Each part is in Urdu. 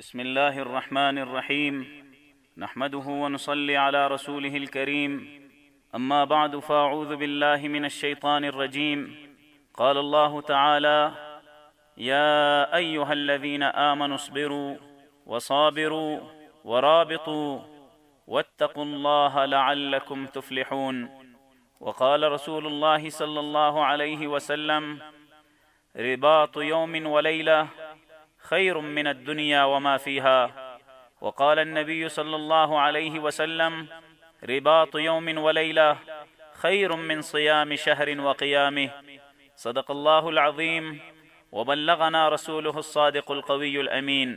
بسم الله الرحمن الرحيم نحمده ونصلي على رسوله الكريم أما بعد فأعوذ بالله من الشيطان الرجيم قال الله تعالى يا أيها الذين آمنوا اصبروا وصابروا ورابطوا واتقوا الله لعلكم تفلحون وقال رسول الله صلى الله عليه وسلم رباط يوم وليلة خير من الدنيا وما فيها وقال النبي صلى الله عليه وسلم رباط يوم وليلة خير من صيام شهر وقيامه صدق الله العظيم وبلغنا رسوله الصادق القوي الأمين۔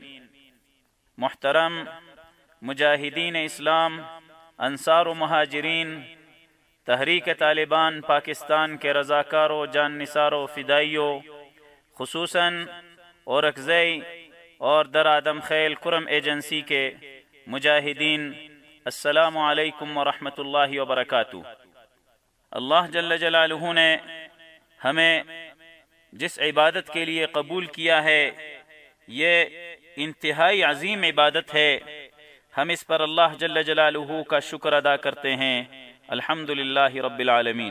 محترم مجاہدین اسلام، انصار و مہاجرین، تحریک طالبان پاکستان کے رضاکاروں، جان نثاروں، فدائیوں، خصوصاً اورکزئی اور در آدم خیل کرم ایجنسی کے مجاہدین، السلام علیکم ورحمۃ اللہ وبرکاتہ۔ اللہ جل جلالہ نے ہمیں جس عبادت کے لیے قبول کیا ہے یہ انتہائی عظیم عبادت ہے، ہم اس پر اللہ جل جلالہ کا شکر ادا کرتے ہیں، الحمدللہ رب العالمین۔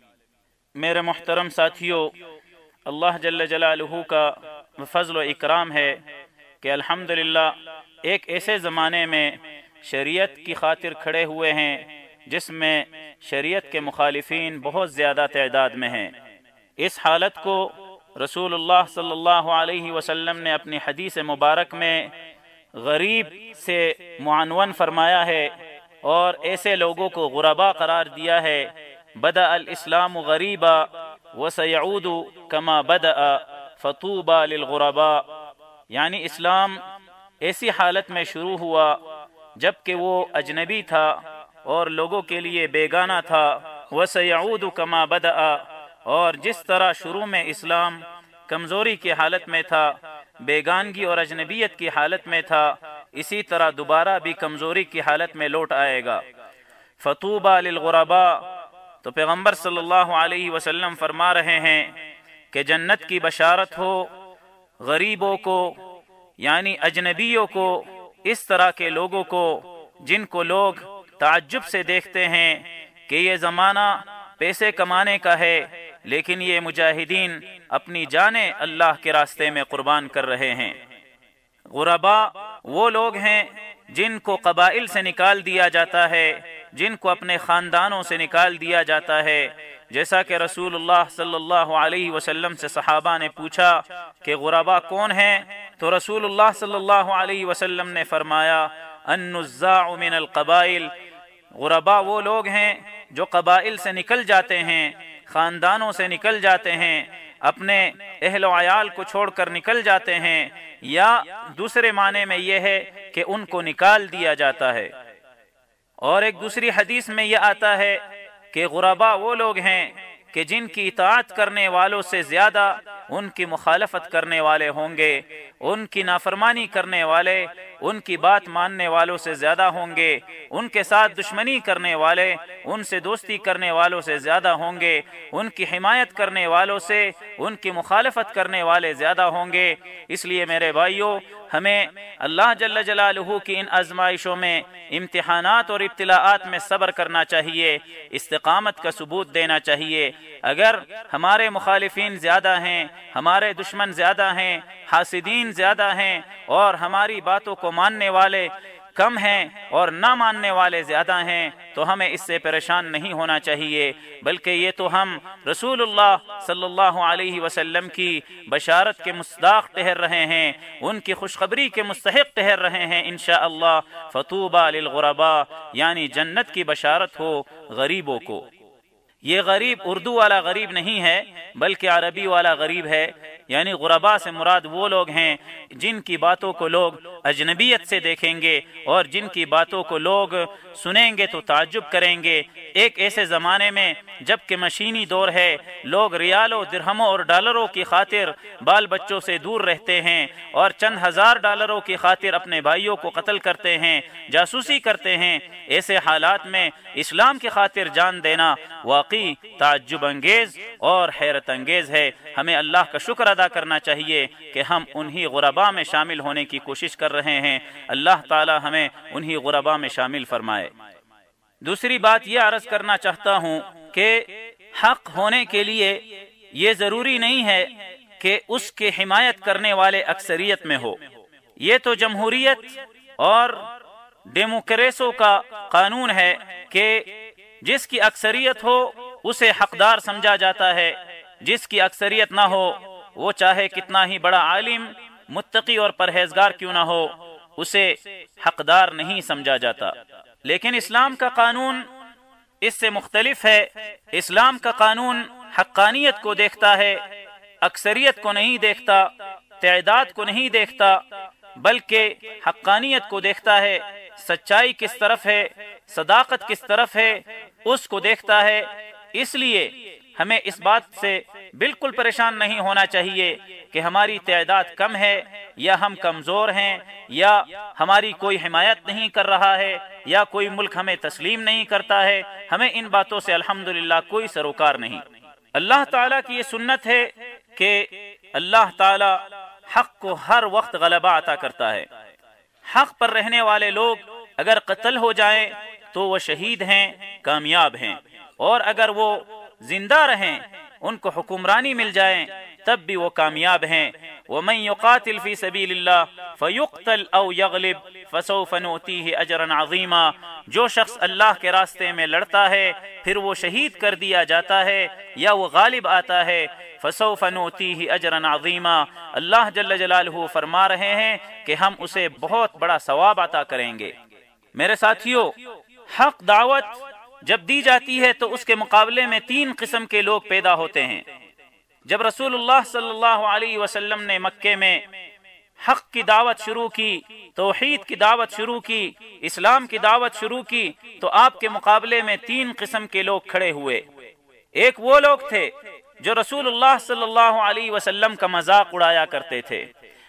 میرے محترم ساتھیوں، اللہ جل جلالہ کا فضل و اکرام ہے کہ الحمدللہ ایک ایسے زمانے میں شریعت کی خاطر کھڑے ہوئے ہیں جس میں شریعت کے مخالفین بہت زیادہ تعداد میں ہیں۔ اس حالت کو رسول اللہ صلی اللہ علیہ وسلم نے اپنی حدیث مبارک میں غریب سے معنون فرمایا ہے اور ایسے لوگوں کو غربا قرار دیا ہے۔ بدأ الاسلام غریبا وسیعود کما بدأ فطوبى للغرباء، یعنی اسلام ایسی حالت میں شروع ہوا جب کہ وہ اجنبی تھا اور لوگوں کے لیے بیگانہ تھا۔ وسیعود کما بدأ، اور جس طرح شروع میں اسلام کمزوری کی حالت میں تھا، بیگانگی اور اجنبیت کی حالت میں تھا، اسی طرح دوبارہ بھی کمزوری کی حالت میں لوٹ آئے گا۔ فطوبى للغرباء، تو پیغمبر صلی اللہ علیہ وسلم فرما رہے ہیں کہ جنت کی بشارت ہو غریبوں کو، یعنی اجنبیوں کو، اس طرح کے لوگوں کو جن کو لوگ تعجب سے دیکھتے ہیں کہ یہ زمانہ پیسے کمانے کا ہے لیکن یہ مجاہدین اپنی جانیں اللہ کے راستے میں قربان کر رہے ہیں۔ غربا وہ لوگ ہیں جن کو قبائل سے نکال دیا جاتا ہے، جن کو اپنے خاندانوں سے نکال دیا جاتا ہے، جیسا کہ رسول اللہ صلی اللہ علیہ وسلم سے صحابہ نے پوچھا کہ غربا کون ہیں، تو رسول اللہ صلی اللہ علیہ وسلم نے فرمایا النزاع من القبائل، غربا وہ لوگ ہیں جو قبائل سے نکل جاتے ہیں، خاندانوں سے نکل جاتے ہیں، اپنے اہل و عیال کو چھوڑ کر نکل جاتے ہیں، یا دوسرے معنی میں یہ ہے کہ ان کو نکال دیا جاتا ہے۔ اور ایک دوسری حدیث میں یہ آتا ہے کہ غربا وہ لوگ ہیں کہ جن کی اطاعت کرنے والوں سے زیادہ ان کی مخالفت کرنے والے ہوں گے، ان کی نافرمانی کرنے والے ان کی بات ماننے والوں سے زیادہ ہوں گے، ان کے ساتھ دشمنی کرنے والے ان سے دوستی کرنے والوں سے زیادہ ہوں گے، ان کی حمایت کرنے والوں سے ان کی مخالفت کرنے والے زیادہ ہوں گے۔ اس لیے میرے بھائیوں، ہمیں اللہ جل جلالہ کی ان آزمائشوں میں، امتحانات اور ابتلاءات میں صبر کرنا چاہیے، استقامت کا ثبوت دینا چاہیے۔ اگر ہمارے مخالفین زیادہ ہیں، ہمارے دشمن زیادہ ہیں، حاسدین زیادہ ہیں، اور ہماری باتوں کو ماننے والے کم ہیں اور نہ ماننے والے زیادہ ہیں، تو ہمیں اس سے پریشان نہیں ہونا چاہیے، بلکہ یہ تو ہم رسول اللہ صلی اللہ علیہ وسلم کی بشارت کے مصداق ٹھہر رہے ہیں، ان کی خوشخبری کے مستحق ٹھہر رہے ہیں انشاءاللہ۔ فطوبى للغرباء، یعنی جنت کی بشارت ہو غریبوں کو۔ یہ غریب اردو والا غریب نہیں ہے بلکہ عربی والا غریب ہے، یعنی غربا سے مراد وہ لوگ ہیں جن کی باتوں کو لوگ اجنبیت سے دیکھیں گے اور جن کی باتوں کو لوگ سنیں گے تو تعجب کریں گے۔ ایک ایسے زمانے میں جب کہ مشینی دور ہے، لوگ ریالوں، درہموں اور ڈالروں کی خاطر بال بچوں سے دور رہتے ہیں اور چند ہزار ڈالروں کی خاطر اپنے بھائیوں کو قتل کرتے ہیں، جاسوسی کرتے ہیں۔ ایسے حالات میں اسلام کی خاطر جان دینا واقعی تعجب انگیز اور حیرت انگیز ہے۔ ہمیں اللہ کا شکر ادا کرنا چاہیے کہ ہم انہی غرباء میں شامل ہونے کی کوشش کر رہے ہیں، اللہ تعالی ہمیں انہی غرباء میں شامل فرمائے۔ دوسری بات یہ عرض کرنا چاہتا ہوں کہ حق ہونے کے لیے یہ ضروری نہیں ہے کہ اس کے حمایت کرنے والے اکثریت میں ہو۔ یہ تو جمہوریت اور ڈیموکریسوں کا قانون ہے کہ جس کی اکثریت ہو اسے حقدار سمجھا جاتا ہے، جس کی اکثریت نہ ہو وہ چاہے کتنا ہی بڑا عالم، متقی اور پرہیزگار کیوں نہ ہو، اسے حقدار نہیں سمجھا جاتا۔ لیکن اسلام کا قانون اس سے مختلف ہے۔ اسلام کا قانون حقانیت کو دیکھتا ہے، اکثریت کو نہیں دیکھتا، تعداد کو نہیں دیکھتا، بلکہ حقانیت کو دیکھتا ہے، سچائی کس طرف ہے، صداقت کس طرف ہے، اس کو دیکھتا ہے۔ اس لیے ہمیں اس بات سے بالکل پریشان نہیں ہونا چاہیے کہ ہماری تعداد کم ہے یا ہم کمزور ہیں یا ہماری کوئی حمایت نہیں کر رہا ہے یا کوئی ملک ہمیں تسلیم نہیں کرتا ہے۔ ہمیں ان باتوں سے الحمدللہ کوئی سروکار نہیں۔ اللہ تعالیٰ کی یہ سنت ہے کہ اللہ تعالیٰ حق کو ہر وقت غلبہ عطا کرتا ہے۔ حق پر رہنے والے لوگ اگر قتل ہو جائیں تو وہ شہید ہیں، کامیاب ہیں، اور اگر وہ زندہ رہیں، ان کو حکمرانی مل جائیں، تب بھی وہ کامیاب ہیں۔ وَمَن يُقَاتِلْ فِي سَبِيلِ اللَّهِ فَيُقْتَلْ أَوْ يَغْلِبْ فَسَوْفَ نُؤْتِيهِ أَجْرًا عَظِيمًا، جو شخص اللہ کے راستے میں لڑتا ہے پھر وہ شہید کر دیا جاتا ہے یا وہ غالب آتا ہے، فَسَوْفَ نُؤْتِيهِ أَجْرًا عَظِيمًا، اللہ جل جلالہ فرما رہے ہیں کہ ہم اسے بہت بڑا ثواب عطا کریں گے۔ میرے ساتھیو، حق دعوت جب دی جاتی ہے تو اس کے مقابلے میں 3 قسم کے لوگ پیدا ہوتے ہیں۔ جب رسول اللہ صلی اللہ علیہ وسلم نے مکے میں حق کی دعوت شروع کی، توحید کی دعوت شروع کی، اسلام کی دعوت شروع کی، تو آپ کے مقابلے میں 3 قسم کے لوگ کھڑے ہوئے۔ ایک وہ لوگ تھے جو رسول اللہ صلی اللہ علیہ وسلم کا مذاق اڑایا کرتے تھے،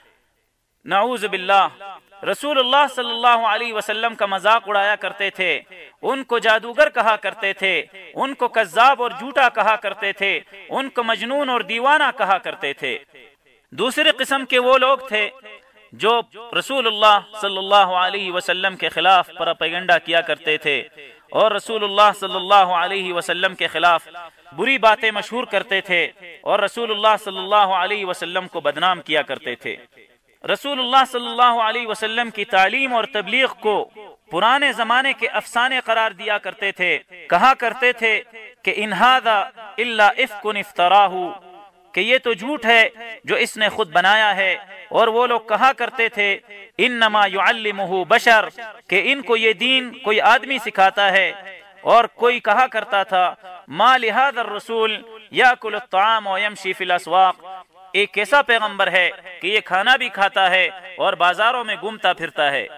نعوذ باللہ، رسول اللہ صلی اللہ علیہ وسلم کا مذاق اڑایا کرتے تھے، ان کو جادوگر کہا کرتے تھے، ان کو کذاب اور جھوٹا کہا کرتے تھے، ان کو مجنون اور دیوانہ کہا کرتے تھے۔ دوسری قسم کے وہ لوگ تھے جو رسول اللہ صلی اللہ علیہ وسلم کے خلاف پروپیگنڈا کیا کرتے تھے اور رسول اللہ صلی اللہ علیہ وسلم کے خلاف بری باتیں مشہور کرتے تھے اور رسول اللہ صلی اللہ علیہ وسلم کو بدنام کیا کرتے تھے۔ رسول اللہ صلی اللہ علیہ وسلم کی تعلیم اور تبلیغ کو پرانے زمانے کے افسانے قرار دیا کرتے تھے، کہا کرتے تھے کہ ان ھذا الا افک افتراہ، کہ یہ تو جھوٹ ہے جو اس نے خود بنایا ہے، اور وہ لوگ کہا کرتے تھے انما يعلمه بشر، کہ ان کو یہ دین کوئی آدمی سکھاتا ہے، اور کوئی کہا کرتا تھا ما لهذا الرسول ياكل الطعام ويمشي في الاسواق، ایک ایسا پیغمبر ہے کہ یہ کھانا بھی کھاتا ہے اور بازاروں میں گھومتا پھرتا ہے۔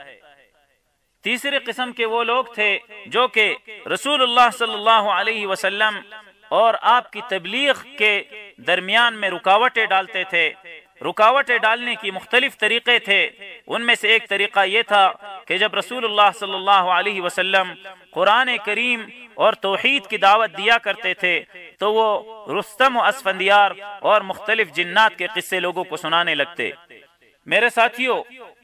تیسری قسم کے وہ لوگ تھے جو کہ رسول اللہ صلی اللہ علیہ وسلم اور آپ کی تبلیغ کے درمیان میں رکاوٹیں ڈالتے تھے۔ رکاوٹیں ڈالنے کی مختلف طریقے تھے، ان میں سے ایک طریقہ یہ تھا کہ جب رسول اللہ صلی اللہ علیہ وسلم قرآن کریم اور توحید کی دعوت دیا کرتے تھے تو وہ رستم و اسفندیار اور مختلف جنات کے قصے لوگوں کو سنانے لگتے۔ میرے ساتھیو،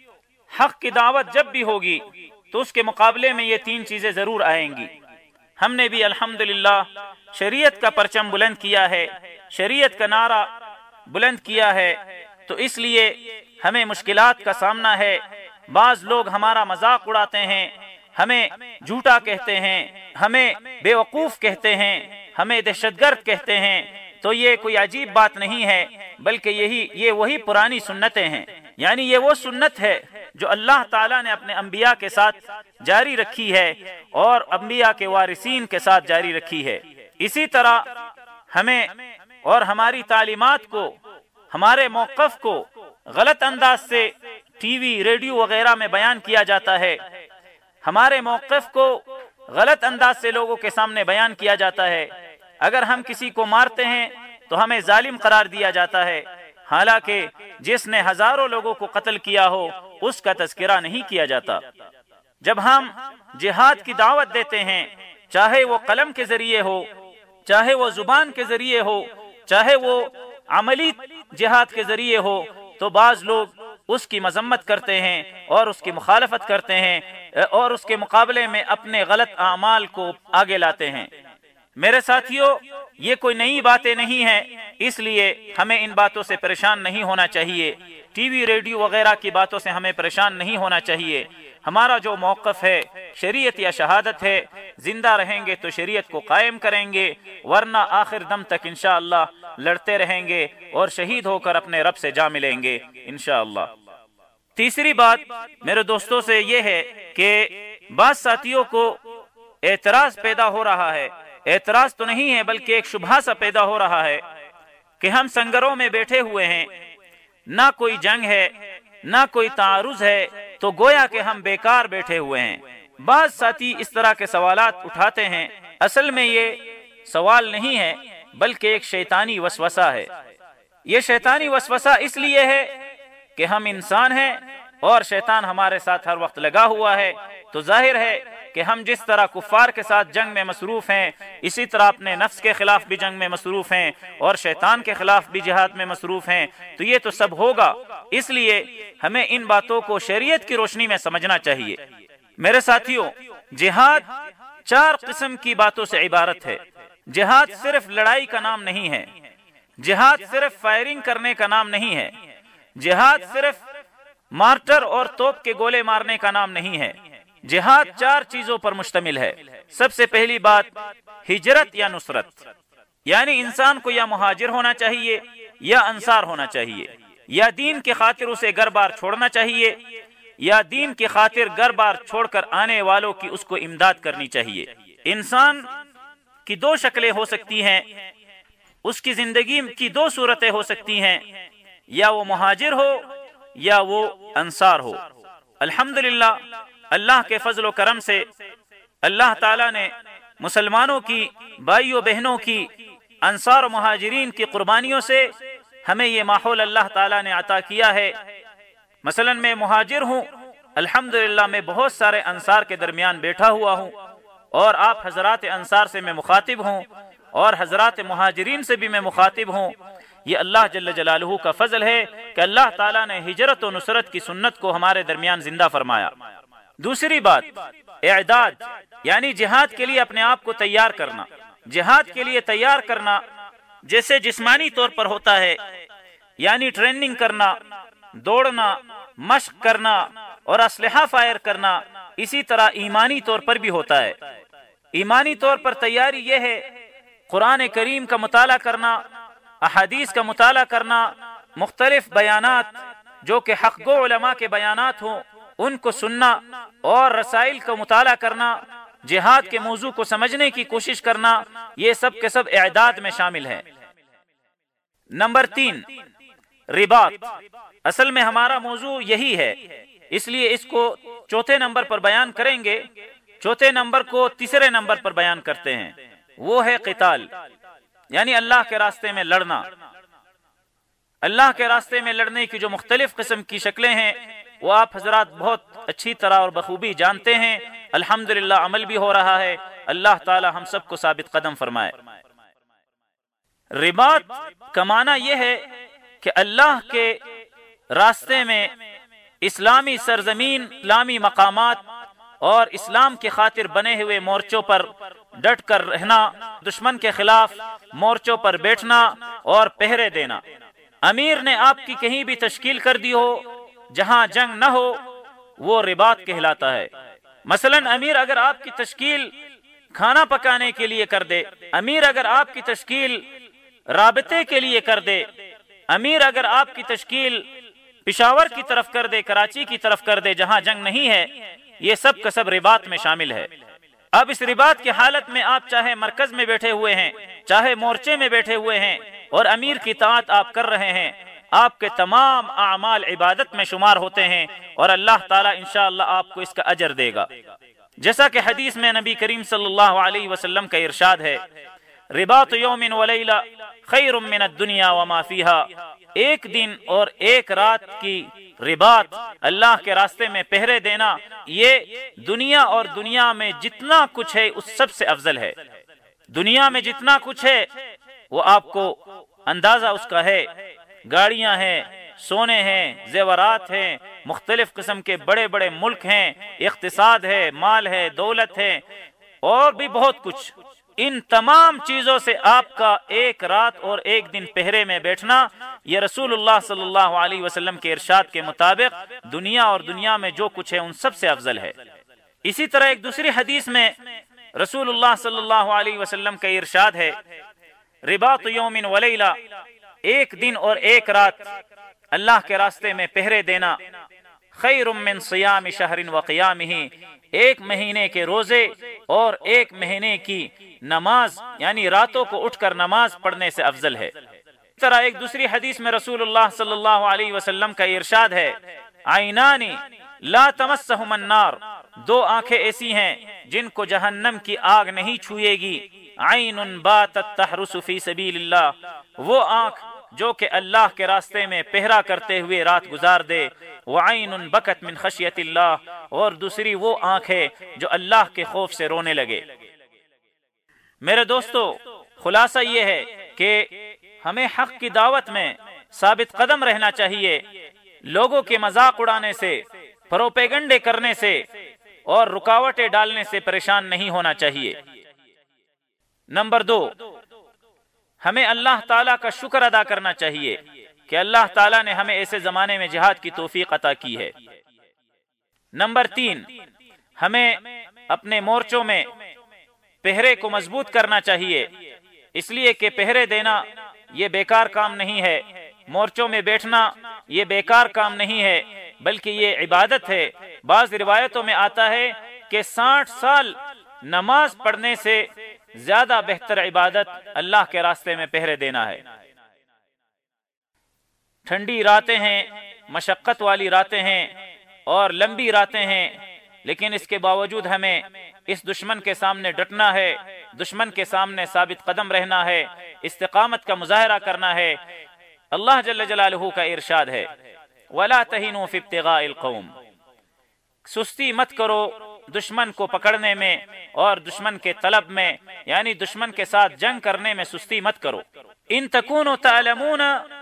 حق کی دعوت جب بھی ہوگی تو اس کے مقابلے میں یہ 3 چیزیں ضرور آئیں گی۔ ہم نے بھی الحمدللہ شریعت کا پرچم بلند کیا ہے، شریعت کا نعرہ بلند کیا ہے، تو اس لیے ہمیں مشکلات کا سامنا ہے۔ بعض لوگ ہمارا مذاق اڑاتے ہیں، ہمیں جھوٹا کہتے ہیں، ہمیں بے وقوف کہتے ہیں، ہمیں دہشت گرد کہتے ہیں، تو یہ کوئی عجیب بات نہیں ہے، بلکہ یہ وہی پرانی سنتیں ہیں۔ یعنی یہ وہ سنت ہے جو اللہ تعالیٰ نے اپنے انبیاء کے ساتھ جاری رکھی ہے اور انبیاء کے وارثین کے ساتھ جاری رکھی ہے۔ اسی طرح ہمیں اور ہماری تعلیمات کو، ہمارے موقف کو غلط انداز سے ٹی وی، ریڈیو وغیرہ میں بیان کیا جاتا ہے، ہمارے موقف کو غلط انداز سے لوگوں کے سامنے بیان کیا جاتا ہے۔ اگر ہم کسی کو مارتے ہیں تو ہمیں ظالم قرار دیا جاتا ہے، حالانکہ جس نے ہزاروں لوگوں کو قتل کیا ہو اس کا تذکرہ نہیں کیا جاتا۔ جب ہم جہاد کی دعوت دیتے ہیں، چاہے وہ قلم کے ذریعے ہو، چاہے وہ زبان کے ذریعے ہو، چاہے وہ عملی جہاد کے ذریعے ہو، تو بعض لوگ اس کی مذمت کرتے ہیں اور اس کی مخالفت کرتے ہیں اور اس کے مقابلے میں اپنے غلط اعمال کو آگے لاتے ہیں۔ میرے ساتھیوں، یہ کوئی نئی باتیں نہیں ہیں، اس لیے ہمیں ان باتوں سے پریشان نہیں ہونا چاہیے، ٹی وی ریڈیو وغیرہ کی باتوں سے ہمیں پریشان نہیں ہونا چاہیے۔ ہمارا جو موقف ہے شریعت یا شہادت ہے، زندہ رہیں گے تو شریعت کو قائم کریں گے، ورنہ آخر دم تک انشاءاللہ لڑتے رہیں گے اور شہید ہو کر اپنے رب سے جا ملیں گے انشاءاللہ۔ تیسری بات میرے دوستوں سے یہ ہے کہ بعض ساتھیوں کو اعتراض پیدا ہو رہا ہے، اعتراض تو نہیں ہے بلکہ ایک شبہہ سا پیدا ہو رہا ہے کہ ہم سنگروں میں بیٹھے ہوئے ہیں، نہ کوئی جنگ ہے نہ کوئی تعارض ہے، تو گویا کہ ہم بیکار بیٹھے ہوئے ہیں۔ بعض ساتھی اس طرح کے سوالات اٹھاتے ہیں، اصل میں یہ سوال نہیں ہے بلکہ ایک شیطانی وسوسہ ہے۔ یہ شیطانی وسوسہ اس لیے ہے کہ ہم انسان ہیں اور شیطان ہمارے ساتھ ہر وقت لگا ہوا ہے، تو ظاہر ہے کہ ہم جس طرح کفار کے ساتھ جنگ میں مصروف ہیں، اسی طرح اپنے نفس کے خلاف بھی جنگ میں مصروف ہیں اور شیطان کے خلاف بھی جہاد میں مصروف ہیں، تو یہ تو سب ہوگا۔ اس لیے ہمیں ان باتوں کو شریعت کی روشنی میں سمجھنا چاہیے۔ میرے ساتھیوں، جہاد 4 قسم کی باتوں سے عبارت ہے۔ جہاد صرف لڑائی کا نام نہیں ہے، جہاد صرف فائرنگ کرنے کا نام نہیں ہے، جہاد صرف مارٹر اور توپ کے گولے مارنے کا نام نہیں ہے۔ جہاد 4 چیزوں پر مشتمل ہے۔ سب سے پہلی بات ہجرت یا نصرت، یعنی انسان کو یا مہاجر ہونا چاہیے یا انصار ہونا چاہیے، یا دین کی خاطر اسے گھر بار چھوڑنا چاہیے یا دین کی خاطر گھر بار چھوڑ کر آنے والوں کی اس کو امداد کرنی چاہیے۔ انسان کی 2 شکلیں ہو سکتی ہیں، اس کی زندگی کی 2 صورتیں ہو سکتی ہیں، یا وہ مہاجر ہو یا وہ انصار ہو۔ الحمدللہ اللہ کے فضل و کرم سے اللہ تعالیٰ نے مسلمانوں کی بھائیوں بہنوں کی انصار و مہاجرین کی قربانیوں سے ہمیں یہ ماحول اللہ تعالیٰ نے عطا کیا ہے۔ مثلا میں مہاجر ہوں، الحمدللہ میں بہت سارے انصار کے درمیان بیٹھا ہوا ہوں، اور آپ حضرات انصار سے میں مخاطب ہوں اور حضرات مہاجرین سے بھی میں مخاطب ہوں۔ یہ اللہ جل جلالہ کا فضل ہے کہ اللہ تعالیٰ نے ہجرت و نصرت کی سنت کو ہمارے درمیان زندہ فرمایا۔ دوسری بات اعداد، یعنی جہاد کے لیے اپنے آپ کو تیار کرنا۔ جہاد کے لیے تیار کرنا جیسے جسمانی طور پر ہوتا ہے، یعنی ٹریننگ کرنا، دوڑنا، مشق کرنا اور اسلحہ فائر کرنا، اسی طرح ایمانی طور پر بھی ہوتا ہے۔ ایمانی طور پر تیاری یہ ہے قرآن کریم کا مطالعہ کرنا، احادیث کا مطالعہ کرنا، مختلف بیانات جو کہ حق گو علماء کے بیانات ہوں ان کو سننا اور رسائل کا مطالعہ کرنا، جہاد کے موضوع کو سمجھنے کی کوشش کرنا، یہ سب کے سب اعداد میں شامل ہیں۔ نمبر 3 رباط، اصل میں ہمارا موضوع یہی ہے، اس لیے اس کو 4تھے نمبر پر بیان کریں گے۔ 4تھے نمبر کو 3رے نمبر پر بیان کرتے ہیں، وہ ہے قتال، یعنی اللہ کے راستے میں لڑنا۔ اللہ کے راستے میں لڑنے کی جو مختلف قسم کی شکلیں ہیں وہ آپ حضرات بہت اچھی طرح اور بخوبی جانتے ہیں، الحمدللہ عمل بھی ہو رہا ہے۔ اللہ تعالی ہم سب کو ثابت قدم فرمائے۔ رباط کا معنی یہ ہے کہ اللہ کے راستے میں اسلامی سرزمین، اسلامی مقامات اور اسلام کی خاطر بنے ہوئے مورچوں پر ڈٹ کر رہنا، دشمن کے خلاف مورچوں پر بیٹھنا اور پہرے دینا۔ امیر نے آپ کی کہیں بھی تشکیل کر دی ہو جہاں جنگ نہ ہو، وہ رباط کہلاتا ہے۔ مثلا امیر اگر آپ کی تشکیل کھانا پکانے کے لیے کر دے، امیر اگر آپ کی تشکیل رابطے کے لیے کر دے، امیر اگر آپ کی تشکیل پشاور کی طرف کر دے، کراچی کی طرف کر دے جہاں جنگ نہیں ہے، یہ سب کا سب رباط میں شامل ہے۔ اب اس رباط کی حالت میں آپ چاہے مرکز میں بیٹھے ہوئے ہیں، چاہے مورچے میں بیٹھے ہوئے ہیں اور امیر کی اطاعت آپ کر رہے ہیں، آپ کے تمام اعمال عبادت میں شمار ہوتے ہیں اور اللہ تعالیٰ انشاءاللہ آپ کو اس کا اجر دے گا۔ جیسا کہ حدیث میں نبی کریم صلی اللہ علیہ وسلم کا ارشاد ہے، رباط یوم ولیلہ خیر من الدنیا وما فیہا، ایک دن اور ایک رات کی رباط، اللہ کے راستے میں پہرے دینا، یہ دنیا اور دنیا میں جتنا کچھ ہے اس سب سے افضل ہے۔ دنیا میں جتنا کچھ ہے وہ آپ کو اندازہ اس کا ہے، گاڑیاں ہیں، سونے ہیں، زیورات ہیں، مختلف قسم کے بڑے بڑے ملک ہیں، اقتصاد ہے، مال ہے، دولت ہے، اور بھی بہت کچھ، ان تمام چیزوں سے آپ کا ایک رات اور ایک دن پہرے میں بیٹھنا، یہ رسول اللہ صلی اللہ علیہ وسلم کے ارشاد کے مطابق دنیا اور دنیا میں جو کچھ ہے ان سب سے افضل ہے۔ اسی طرح ایک دوسری حدیث میں رسول اللہ صلی اللہ علیہ وسلم کا ارشاد ہے، رباط یوم ولیلہ، ایک دن اور ایک رات اللہ کے راستے میں پہرے دینا، خیر من صیام شہر وقیامہ، ایک مہینے کے روزے اور ایک مہینے کی نماز یعنی راتوں کو اٹھ کر نماز پڑھنے سے افضل ہے۔ اس طرح ایک دوسری حدیث میں رسول اللہ صلی اللہ علیہ وسلم کا ارشاد ہے، عینان لا تمسہم النار، دو آنکھیں ایسی ہیں جن کو جہنم کی آگ نہیں چھوئے گی، عین باتت تحرس فی سبیل اللہ، وہ آنکھ جو کہ اللہ کے راستے میں پہرا کرتے ہوئے رات گزار دے، وعین بکت من خشیت اللہ، اور دوسری وہ آنکھ ہے جو اللہ کے خوف سے رونے لگے۔ میرے دوستو، خلاصہ یہ ہے کہ ہمیں حق کی دعوت میں ثابت قدم رہنا چاہیے، لوگوں کے مذاق اڑانے سے، پروپیگنڈے کرنے سے اور رکاوٹیں ڈالنے سے پریشان نہیں ہونا چاہیے۔ نمبر 2، ہمیں اللہ تعالیٰ کا شکر ادا کرنا چاہیے کہ اللہ تعالیٰ نے ہمیں ایسے زمانے میں جہاد کی توفیق عطا کی ہے۔ نمبر 3، ہمیں اپنے مورچوں میں پہرے کو مضبوط کرنا چاہیے، اس لیے کہ پہرے دینا یہ بیکار کام نہیں ہے، مورچوں میں بیٹھنا یہ بیکار کام نہیں ہے، بلکہ یہ عبادت ہے۔ بعض روایتوں میں آتا ہے کہ 60 سال نماز پڑھنے سے زیادہ بہتر عبادت اللہ کے راستے میں پہرے دینا ہے۔ ٹھنڈی راتیں ہیں، مشقت والی راتیں ہیں اور لمبی راتیں ہیں، لیکن اس کے باوجود ہمیں اس دشمن کے سامنے ڈٹنا ہے، دشمن کے سامنے ثابت قدم رہنا ہے، استقامت کا مظاہرہ کرنا ہے۔ اللہ جل جلالہ کا ارشاد ہے، وَلَا تَهِنُوا فِي ابْتِغَاءِ الْقَوْمِ، سستی مت کرو دشمن کو پکڑنے میں اور دشمن کے طلب میں، یعنی دشمن کے ساتھ جنگ کرنے میں سستی مت کرو۔ ان تکونوا تعلمون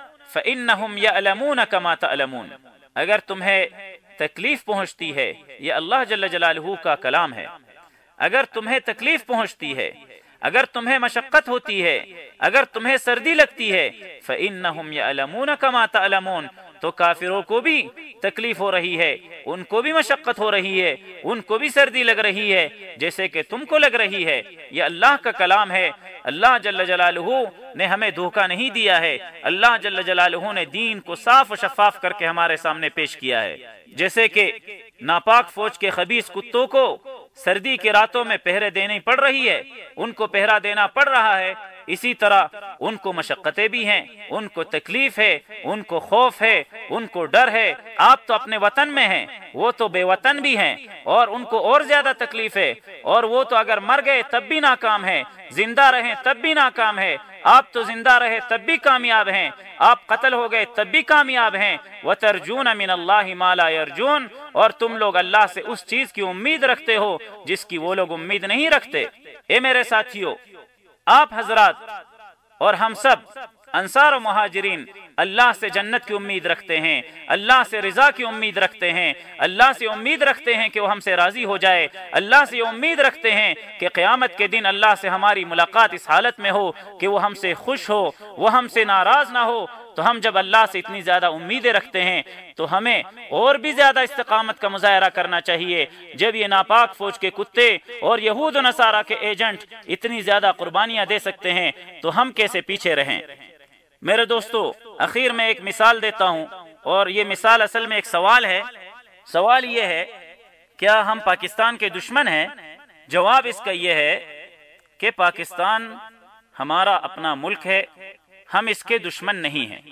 فإنهم يعلمون كما تعلمون، اگر تمہیں تکلیف پہنچتی ہے، یہ اللہ جل جلالہ کا کلام ہے، اگر تمہیں تکلیف پہنچتی ہے، اگر تمہیں مشقت ہوتی ہے، اگر تمہیں سردی لگتی ہے، فإنهم يعلمون كما تعلمون، تو کافروں کو بھی تکلیف ہو رہی ہے، ان کو بھی مشقت ہو رہی ہے، ان کو بھی سردی لگ رہی ہے جیسے کہ تم کو لگ رہی ہے۔ یہ اللہ کا کلام ہے، اللہ جل جلالہ نے ہمیں دھوکہ نہیں دیا ہے، اللہ جل جلالہ نے دین کو صاف و شفاف کر کے ہمارے سامنے پیش کیا ہے۔ جیسے کہ ناپاک فوج کے خبیث کتوں کو سردی کے راتوں میں پہرے دینی پڑ رہی ہے، ان کو پہرا دینا پڑ رہا ہے، اسی طرح ان کو مشقتیں بھی ہیں، ان کو تکلیف ہے، ان کو خوف ہے، ان کو ڈر ہے۔ آپ تو اپنے وطن میں ہیں، وہ تو بے وطن بھی ہیں اور ان کو اور زیادہ تکلیف ہے، اور وہ تو اگر مر گئے تب بھی ناکام ہے، زندہ رہیں تب بھی ناکام ہے۔ آپ تو زندہ رہے تب بھی کامیاب ہیں، آپ قتل ہو گئے تب بھی کامیاب ہیں۔ وَتَرْجُونَ مِنَ اللَّهِ مَا لَا يَرْجُونَ، اور تم لوگ اللہ سے اس چیز کی امید رکھتے ہو جس کی وہ لوگ امید نہیں رکھتے۔ اے میرے ساتھیو، آپ حضرات اور ہم سب انصار و مہاجرین اللہ سے جنت کی امید رکھتے ہیں، اللہ سے رضا کی امید رکھتے ہیں، اللہ سے امید رکھتے ہیں کہ وہ ہم سے راضی ہو جائے، اللہ سے امید رکھتے ہیں کہ قیامت کے دن اللہ سے ہماری ملاقات اس حالت میں ہو کہ وہ ہم سے خوش ہو، وہ ہم سے ناراض نہ ہو۔ تو ہم جب اللہ سے اتنی زیادہ امیدیں رکھتے ہیں تو ہمیں اور بھی زیادہ استقامت کا مظاہرہ کرنا چاہیے۔ جب یہ ناپاک فوج کے کتے اور یہود و نصارہ کے ایجنٹ اتنی زیادہ قربانیاں دے سکتے ہیں تو ہم کیسے پیچھے رہیں؟ میرے دوستو، اخیر میں ایک مثال دیتا ہوں، اور یہ مثال اصل میں ایک سوال ہے۔ سوال یہ ہے، کیا ہم پاکستان کے دشمن ہیں؟ جواب اس کا یہ ہے کہ پاکستان ہمارا اپنا ملک ہے، ہم اس کے دشمن نہیں ہیں۔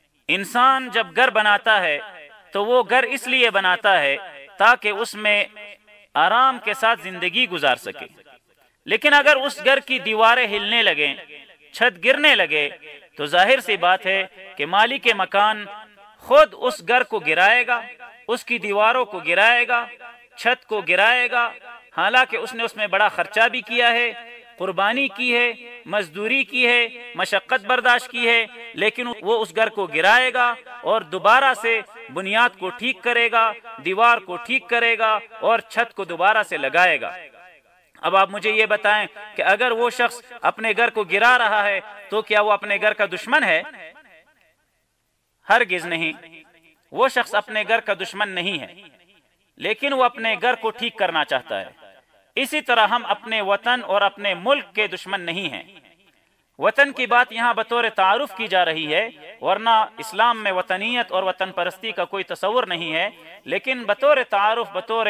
انسان جب گھر بناتا ہے تو وہ گھر اس لیے بناتا ہے تاکہ اس میں آرام کے ساتھ زندگی گزار سکے، لیکن اگر اس گھر کی دیواریں ہلنے لگیں، چھت گرنے لگے، تو ظاہر سی بات ہے کہ مالک مکان خود اس گھر کو گرائے گا، اس کی دیواروں کو گرائے گا، چھت کو گرائے گا، حالانکہ اس نے اس میں بڑا خرچہ بھی کیا ہے، قربانی کی ہے، مزدوری کی ہے، مشقت برداشت کی ہے، لیکن وہ اس گھر کو گرائے گا اور دوبارہ سے بنیاد کو ٹھیک کرے گا، دیوار کو ٹھیک کرے گا اور چھت کو دوبارہ سے لگائے گا۔ اب آپ مجھے یہ بتائیں کہ اگر وہ شخص اپنے گھر کو گرا رہا ہے تو کیا وہ اپنے گھر کا دشمن ہے؟ ہرگز نہیں، وہ شخص اپنے گھر کا دشمن نہیں ہے، لیکن وہ اپنے گھر کو ٹھیک کرنا چاہتا ہے۔ اسی طرح ہم اپنے وطن اور اپنے ملک کے دشمن نہیں ہیں۔ وطن کی بات یہاں بطور تعارف کی جا رہی ہے، ورنہ اسلام میں وطنیت اور وطن پرستی کا کوئی تصور نہیں ہے، لیکن بطور تعارف، بطور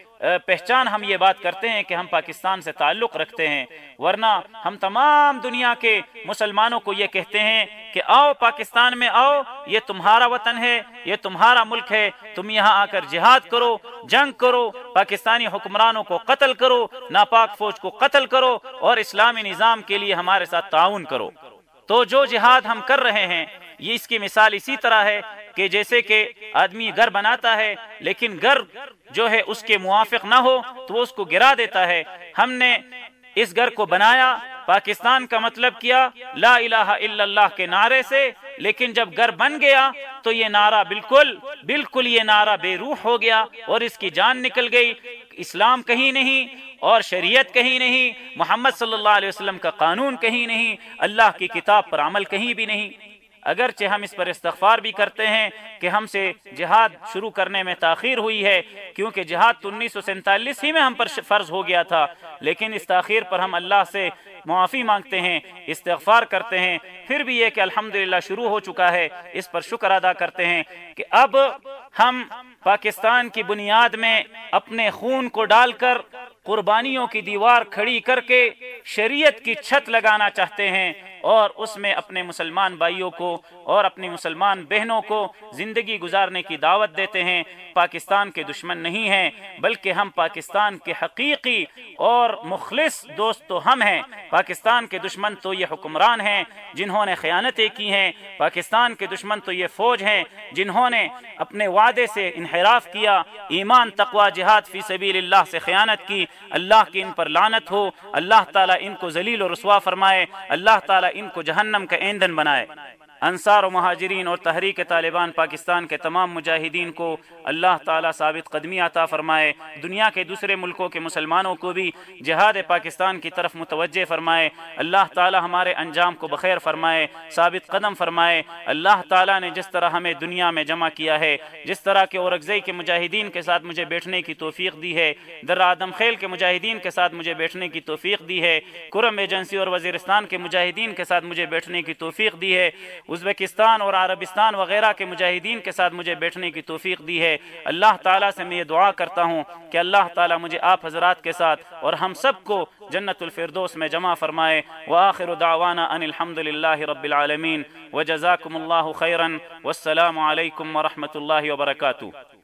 پہچان ہم یہ بات کرتے ہیں کہ ہم پاکستان سے تعلق رکھتے ہیں، ورنہ ہم تمام دنیا کے مسلمانوں کو یہ کہتے ہیں کہ آؤ پاکستان میں آؤ، یہ تمہارا وطن ہے، یہ تمہارا ملک ہے، تم یہاں آ کر جہاد کرو، جنگ کرو، پاکستانی حکمرانوں کو قتل کرو، ناپاک فوج کو قتل کرو اور اسلامی نظام کے لیے ہمارے ساتھ تعاون کرو۔ تو جو جہاد ہم کر رہے ہیں، یہ اس کی مثال اسی طرح ہے کہ جیسے کہ آدمی گھر بناتا ہے لیکن گھر جو ہے اس کے موافق نہ ہو تو وہ اس کو گرا دیتا ہے۔ ہم نے اس گھر کو بنایا، پاکستان کا مطلب کیا لا الہ الا اللہ کے نعرے سے، لیکن جب گھر بن گیا تو یہ نعرہ بالکل یہ نعرہ بے روح ہو گیا اور اس کی جان نکل گئی۔ اسلام کہیں نہیں اور شریعت کہیں نہیں، محمد صلی اللہ علیہ وسلم کا قانون کہیں نہیں، اللہ کی کتاب پر عمل کہیں بھی نہیں۔ اگرچہ ہم اس پر استغفار بھی کرتے ہیں کہ ہم سے جہاد شروع کرنے میں تاخیر ہوئی ہے، کیونکہ جہاد تو 1947 ہی میں ہم پر فرض ہو گیا تھا، لیکن اس تاخیر پر ہم اللہ سے معافی مانگتے ہیں، استغفار کرتے ہیں، پھر بھی یہ کہ الحمدللہ شروع ہو چکا ہے، اس پر شکر ادا کرتے ہیں کہ اب ہم پاکستان کی بنیاد میں اپنے خون کو ڈال کر قربانیوں کی دیوار کھڑی کر کے شریعت کی چھت لگانا چاہتے ہیں اور اس میں اپنے مسلمان بھائیوں کو اور اپنی مسلمان بہنوں کو زندگی گزارنے کی دعوت دیتے ہیں۔ پاکستان کے دشمن نہیں ہیں، بلکہ ہم پاکستان کے حقیقی اور مخلص دوست تو ہم ہیں۔ پاکستان کے دشمن تو یہ حکمران ہیں جنہوں نے خیانتیں کی ہیں، پاکستان کے دشمن تو یہ فوج ہیں جنہوں نے اپنے وعدے سے انحراف کیا، ایمان، تقوی، جہاد فی سبیل اللہ سے خیانت کی۔ اللہ کی ان پر لعنت ہو، اللہ تعالیٰ ان کو ذلیل و رسوا فرمائے، اللہ تعالیٰ ان کو جہنم کا ایندھن بنائے۔ انصار و مہاجرین اور تحریک طالبان پاکستان کے تمام مجاہدین کو اللہ تعالیٰ ثابت قدمی عطا فرمائے، دنیا کے دوسرے ملکوں کے مسلمانوں کو بھی جہاد پاکستان کی طرف متوجہ فرمائے، اللہ تعالیٰ ہمارے انجام کو بخیر فرمائے، ثابت قدم فرمائے۔ اللہ تعالیٰ نے جس طرح ہمیں دنیا میں جمع کیا ہے، جس طرح کے اورکزئی کے مجاہدین کے ساتھ مجھے بیٹھنے کی توفیق دی ہے، درہ آدم خیل کے مجاہدین کے ساتھ مجھے بیٹھنے کی توفیق دی ہے، کرم ایجنسی اور وزیرستان کے مجاہدین کے ساتھ مجھے بیٹھنے کی توفیق دی ہے، ازبکستان اور عربستان وغیرہ کے مجاہدین کے ساتھ مجھے بیٹھنے کی توفیق دی ہے۔ اللہ تعالیٰ سے میں یہ دعا کرتا ہوں کہ اللہ تعالیٰ مجھے آپ حضرات کے ساتھ اور ہم سب کو جنت الفردوس میں جمع فرمائے۔ وآخر دعوانا ان الحمد للہ رب العالمین وجزاکم اللہ خیرا والسلام علیکم ورحمۃ اللہ وبرکاتہ۔